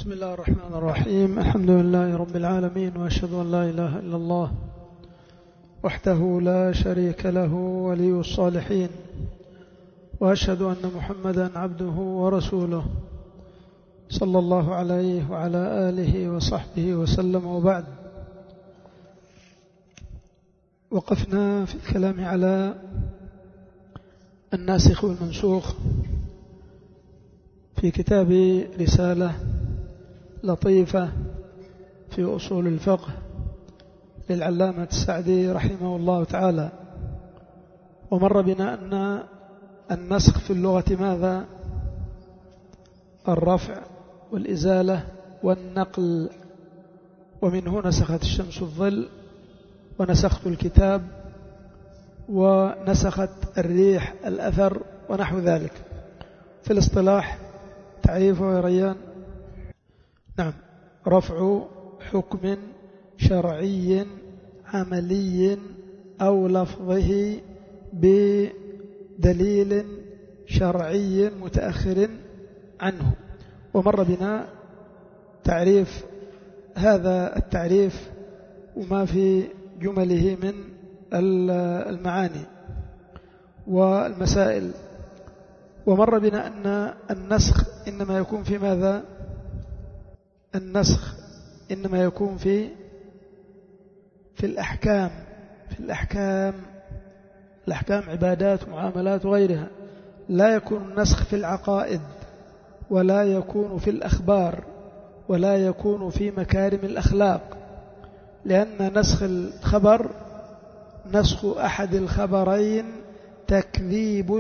بسم الله الرحمن الرحيم. الحمد لله رب العالمين، وأشهد أن لا إله إلا الله وحده لا شريك له ولي الصالحين، وأشهد أن محمدا عبده ورسوله صلى الله عليه وعلى آله وصحبه وسلم. وبعد، وقفنا في الكلام على الناسخ والمنسوخ في كتاب رسالة لطيفة في أصول الفقه للعلامة السعدي رحمه الله تعالى. ومر بنا أن النسخ في اللغة ماذا؟ الرفع والإزالة والنقل. ومنه نسخت الشمس الظل، ونسخت الكتاب، ونسخت الريح الأثر، ونحو ذلك. في الاصطلاح تعريفه يا ريان؟ نعم، رفع حكم شرعي عملي أو لفظه بدليل شرعي متأخر عنه. ومر بنا تعريف هذا التعريف وما في جمله من المعاني والمسائل. ومر بنا أن النسخ إنما يكون في ماذا؟ النسخ إنما يكون في الأحكام. الأحكام عبادات ومعاملات وغيرها. لا يكون النسخ في العقائد، ولا يكون في الأخبار، ولا يكون في مكارم الأخلاق، لأن نسخ الخبر نسخ أحد الخبرين تكذيب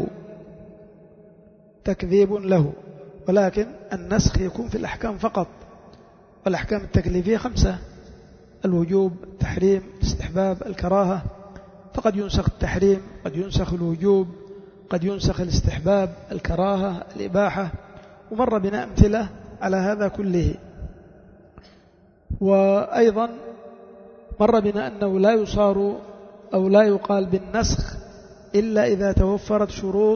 له، ولكن النسخ يكون في الأحكام فقط. والأحكام التكليفية 5: الوجوب، التحريم، الاستحباب، الكراهة. فقد ينسخ التحريم، قد ينسخ الوجوب، قد ينسخ الاستحباب، الكراهة، الإباحة. ومر بنا أمثلة على هذا كله. وأيضا مر بنا أنه لا يصار أو لا يقال بالنسخ إلا إذا توفرت شروط.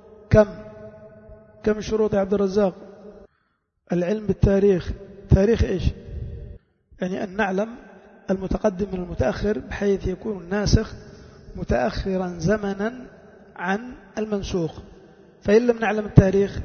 كم شروط يا عبد الرزاق؟ العلم بالتاريخ. تاريخ إيش؟ يعني أن نعلم المتقدم من المتأخر، بحيث يكون الناسخ متأخرا زمنا عن المنسوخ. فإن لم نعلم التاريخ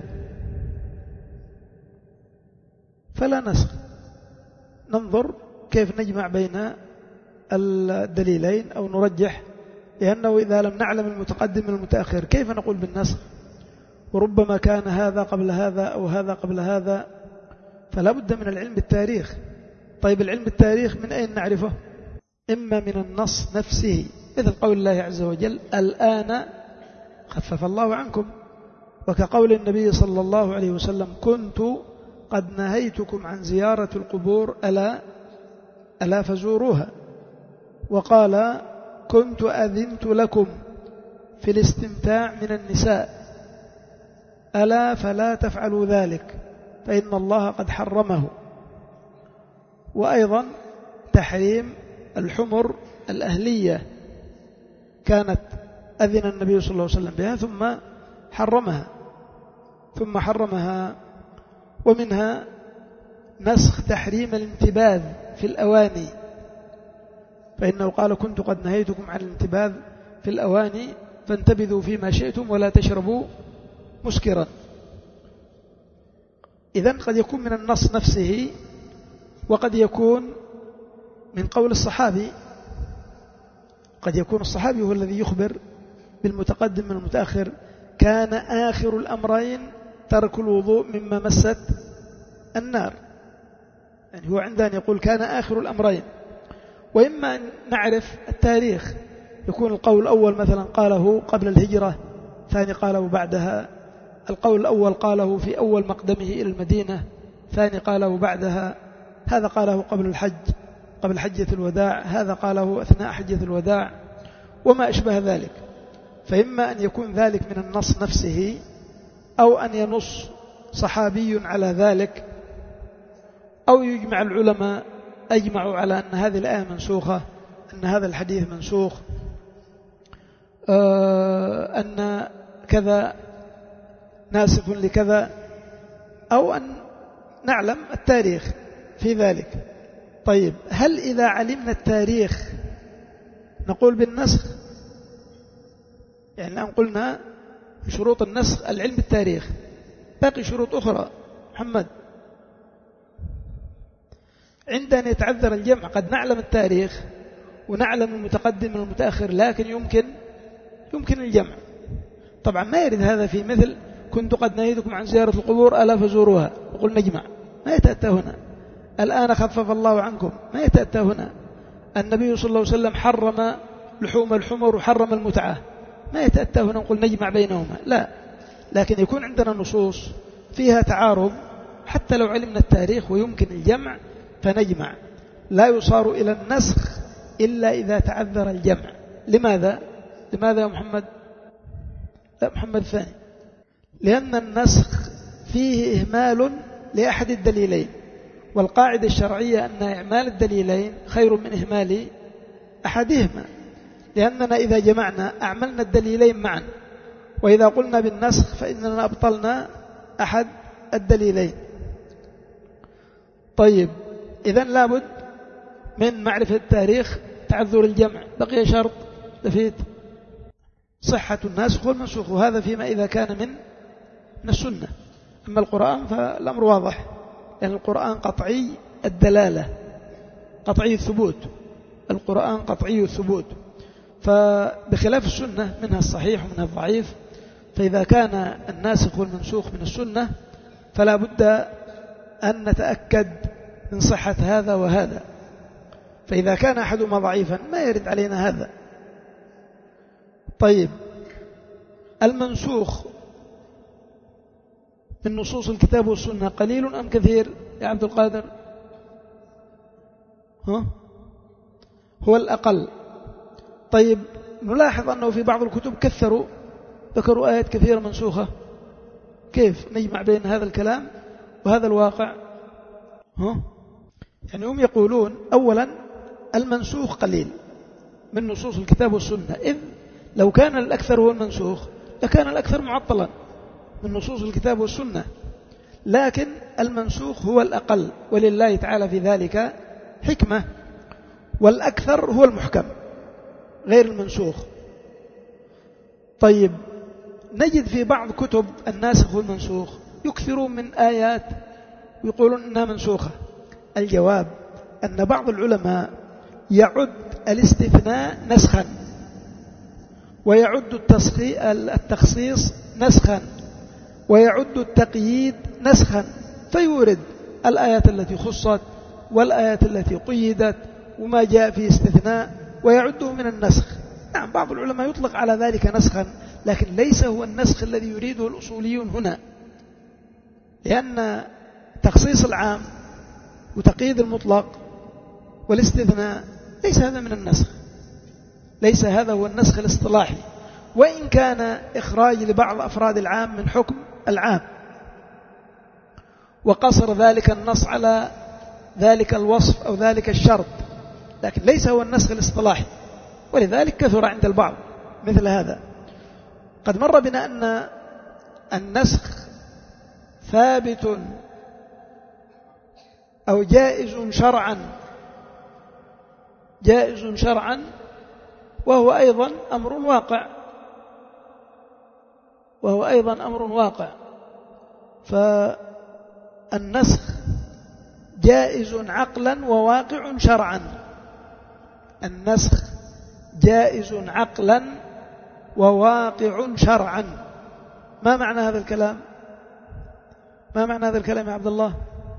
فلا نسخ. ننظر كيف نجمع بين الدليلين أو نرجح، لأنه إذا لم نعلم المتقدم من المتأخر كيف نقول بالنسخ؟ وربما كان هذا قبل هذا أو هذا قبل هذا، فلا بد من العلم بالتاريخ. طيب، العلم بالتاريخ من أين نعرفه؟ إما من النص نفسه، مثل قول الله عز وجل: الآن خفف الله عنكم. وكقول النبي صلى الله عليه وسلم: كنت قد نهيتكم عن زيارة القبور ألا فزوروها. وقال: كنت أذنت لكم في الاستمتاع من النساء ألا فلا تفعلوا ذلك فإن الله قد حرمه. وأيضا تحريم الحمر الأهلية، كانت أذن النبي صلى الله عليه وسلم بها ثم حرمها. ومنها نسخ تحريم الانتباذ في الأواني، فإنه قال: كنت قد نهيتكم عن الانتباذ في الأواني فانتبذوا فيما شئتم ولا تشربوا مسكرا. إذن قد يكون من النص نفسه، وقد يكون من قول الصحابي. قد يكون الصحابي هو الذي يخبر بالمتقدم من المتأخر: كان آخر الأمرين ترك الوضوء مما مست النار. يعني هو عندنا يقول كان آخر الأمرين. وإما أن نعرف التاريخ، يكون القول الأول مثلا قاله قبل الهجرة، ثاني قاله بعدها. القول الأول قاله في أول مقدمه إلى المدينة، ثاني قاله بعدها. هذا قاله قبل الحج، قبل حجة الوداع، هذا قاله أثناء حجة الوداع، وما أشبه ذلك. فإما أن يكون ذلك من النص نفسه، أو أن ينص صحابي على ذلك، أو يجمع العلماء أجمعوا على أن هذه الآية منسوخة، أن هذا الحديث منسوخ، أن كذا ناسخ لكذا، أو أن نعلم التاريخ في ذلك. طيب هل إذا علمنا التاريخ نقول بالنسخ؟ يعني الآن قلنا شروط النسخ العلم بالتاريخ، باقي شروط أخرى. محمد، عند أن يتعذر الجمع قد نعلم التاريخ ونعلم المتقدم والمتأخر، لكن يمكن الجمع. طبعا ما يرد هذا في مثل كنت قد نهيتكم عن زيارة القبور ألا فزوروها وقل نجمع، ما يتأتى هنا. الآن خفف الله عنكم، ما يتأتى هنا. النبي صلى الله عليه وسلم حرم لحوم الحمر وحرم المتعة، ما يتأتى هنا نقول نجمع بينهما، لا. لكن يكون عندنا نصوص فيها تعارض حتى لو علمنا التاريخ ويمكن الجمع فنجمع. لا يصار إلى النسخ إلا إذا تعذر الجمع. لماذا يا محمد؟ لا، محمد الثاني. لأن النسخ فيه إهمال لأحد الدليلين، والقاعدة الشرعية أن إعمال الدليلين خير من إهمال أحدهما، لأننا إذا جمعنا أعملنا الدليلين معا، وإذا قلنا بالنسخ فإننا أبطلنا أحد الدليلين. طيب إذن لابد من معرفة التاريخ، تعذر الجمع، بقي شرط لفيت صحة الناسخ والمنسوخ، وهذا فيما إذا كان من السنة. أما القرآن فالأمر واضح، لأن القرآن قطعي الدلالة، قطعي الثبوت، القرآن قطعي الثبوت. فبخلاف السنة منها الصحيح ومنها الضعيف، فإذا كان الناسخ والمنسوخ من السنة فلا بد أن نتأكد من صحة هذا وهذا، فإذا كان أحدهما ضعيفا ما يرد علينا هذا. طيب المنسوخ من نصوص الكتاب والسنة قليل أم كثير يا عبد القادر؟ هو الأقل. طيب نلاحظ أنه في بعض الكتب ذكروا آيات كثيرة منسوخة. كيف نجمع بين هذا الكلام وهذا الواقع؟ يعني هم يقولون أولا المنسوخ قليل من نصوص الكتاب والسنة، إذ لو كان الأكثر هو المنسوخ لكان الأكثر معطلا من نصوص الكتاب والسنة، لكن المنسوخ هو الأقل، ولله تعالى في ذلك حكمة، والأكثر هو المحكم غير المنسوخ. طيب نجد في بعض كتب الناسخ والمنسوخ يكثرون من آيات ويقولون إنها منسوخة. الجواب أن بعض العلماء يعد الاستثناء نسخا، ويعد التخصيص نسخا، ويعد التقييد نسخا، فيورد الآيات التي خصت والآيات التي قيدت وما جاء في استثناء ويعده من النسخ. نعم بعض العلماء يطلق على ذلك نسخا، لكن ليس هو النسخ الذي يريده الأصوليون هنا، لأن تخصيص العام وتقييد المطلق والاستثناء ليس هذا من النسخ، ليس هذا هو النسخ الاصطلاحي، وإن كان إخراج لبعض أفراد العام من حكم العام، وقصر ذلك النص على ذلك الوصف أو ذلك الشرط، لكن ليس هو النسخ الاصطلاحي. ولذلك كثر عند البعض مثل هذا. قد مر بنا أن النسخ ثابت أو جائز شرعا، وهو أيضا أمر واقع. فالنسخ جائز عقلا وواقع شرعا. النسخ جائز عقلا وواقع شرعا. ما معنى هذا الكلام؟ يا عبد الله؟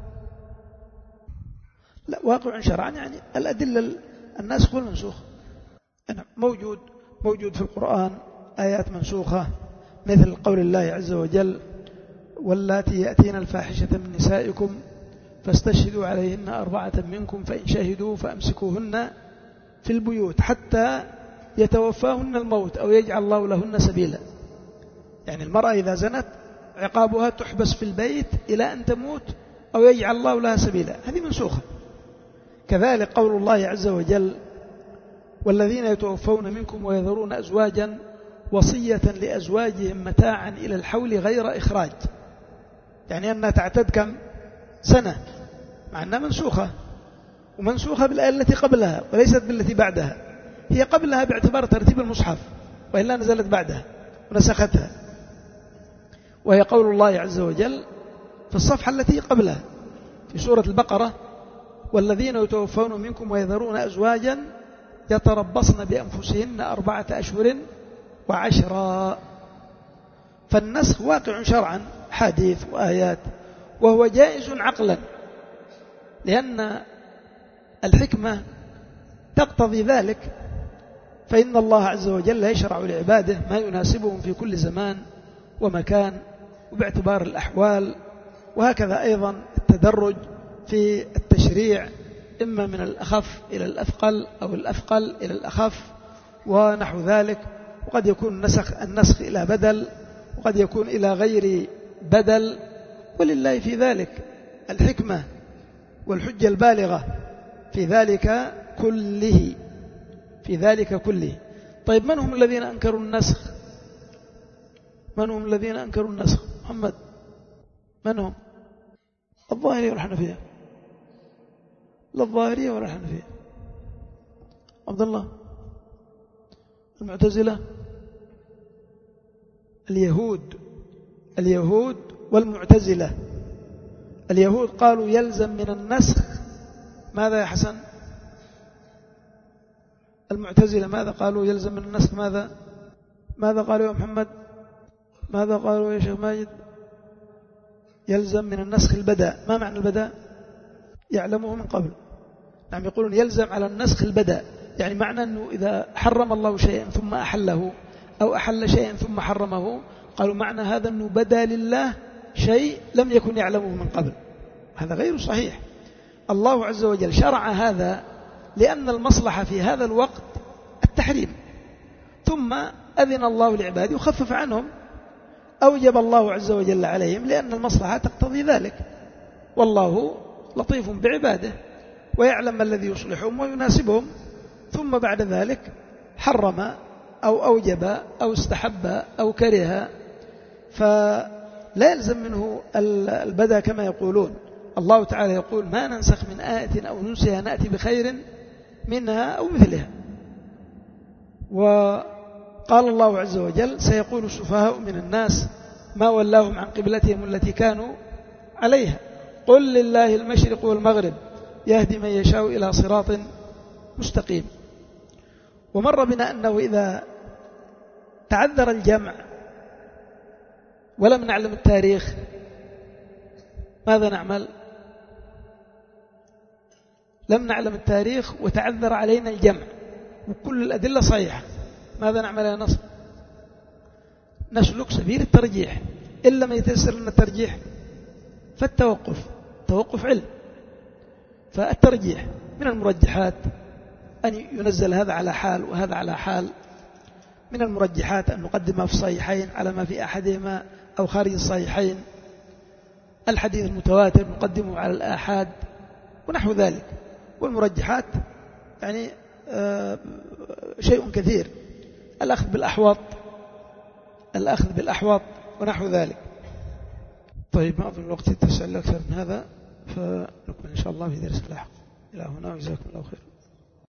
لا، واقع شرعا يعني الأدلة الناسخ والمنسوخ موجود في القرآن آيات منسوخة، مثل قول الله عز وجل: واللاتي يأتين الفاحشة من نسائكم فاستشهدوا عليهن 4 منكم فإن شهدوا فأمسكوهن في البيوت حتى يتوفاهن الموت أو يجعل الله لهن سبيلا. يعني المرأة إذا زنت عقابها تحبس في البيت إلى أن تموت أو يجعل الله لها سبيلا، هذه منسوخة. كذلك قول الله عز وجل: والذين يتوفون منكم ويذرون أزواجا وصية لأزواجهم متاعا إلى الحول غير إخراج، يعني أنها تعتد كم؟ سنة، مع أنها منسوخة، ومنسوخة بالآية التي قبلها وليست بالتي بعدها. هي قبلها باعتبار ترتيب المصحف، وإلا نزلت بعدها ونسختها، وهي قول الله عز وجل في الصفحة التي قبلها في سورة البقرة: والذين يتوفون منكم ويذرون أزواجا يتربصن بأنفسهن 4 أشهر و10. فالنسخ واقع شرعا، حديث وآيات، وهو جائز عقلا، لأن الحكمة تقتضي ذلك، فإن الله عز وجل يشرع لعباده ما يناسبهم في كل زمان ومكان وباعتبار الأحوال. وهكذا أيضا التدرج في التشريع، إما من الأخف إلى الأثقل أو الأثقل إلى الأخف ونحو ذلك. وقد يكون النسخ إلى بدل، وقد يكون إلى غير بدل، ولله في ذلك الحكمة والحجة البالغة في ذلك كله، في ذلك كله. طيب، من هم الذين أنكروا النسخ؟ من هم الذين أنكروا النسخ؟ محمد، من هم؟ الظاهرية والحنفية؟ لا الظاهرية ولا الحنفية. عبد الله؟ المعتزلة؟ اليهود والمعتزلة. اليهود قالوا يلزم من النسخ ماذا يا حسن؟ المعتزلة ماذا قالوا يلزم من النسخ؟ ماذا قالوا يا محمد؟ ماذا قالوا يا شيخ ماجد؟ يلزم من النسخ البدء. ما معنى البدء؟ يعلمه من قبل. نعم، يقولون يلزم على النسخ البدء، يعني معنى أنه إذا حرم الله شيئا ثم أحله، أو أحل شيئا ثم حرمه، قالوا معنى هذا أنه بدا لله شيء لم يكن يعلمه من قبل. هذا غير صحيح. الله عز وجل شرع هذا لأن المصلحة في هذا الوقت التحريم، ثم أذن الله لعباده وخفف عنهم، أوجب الله عز وجل عليهم لأن المصلحة تقتضي ذلك، والله لطيف بعباده ويعلم ما الذي يصلحهم ويناسبهم، ثم بعد ذلك حرم أو أوجب أو استحب أو كره، فلا يلزم منه البدء كما يقولون. الله تعالى يقول: ما ننسخ من آية أو ننسها نأتي بخير منها أو مثلها. وقال الله عز وجل: سيقول السفهاء من الناس ما ولاهم عن قبلتهم التي كانوا عليها قل لله المشرق والمغرب يهدي من يشاء إلى صراط مستقيم. ومر بنا أنه إذا تعذر الجمع ولم نعلم التاريخ ماذا نعمل؟ لم نعلم التاريخ وتعذر علينا الجمع وكل الأدلة صحيحة، ماذا نعمل يا نصر؟ نسلك سبيل الترجيح. إن لم يتيسر لنا الترجيح توقف علم. فالترجيح من المرجحات أن ينزل هذا على حال وهذا على حال. من المرجحات أن نقدمها في الصحيحين على ما في أحدهما أو خارج الصحيحين. الحديث المتواتر نقدمه على الآحاد ونحو ذلك. والمرجحات يعني شيء كثير، الأخذ بالأحوط ونحو ذلك. طيب، ما أظن الوقت يتسع أكثر من هذا، فنكمل إن شاء الله في درس لاحق. إلى هنا، وجزاكم الله خير.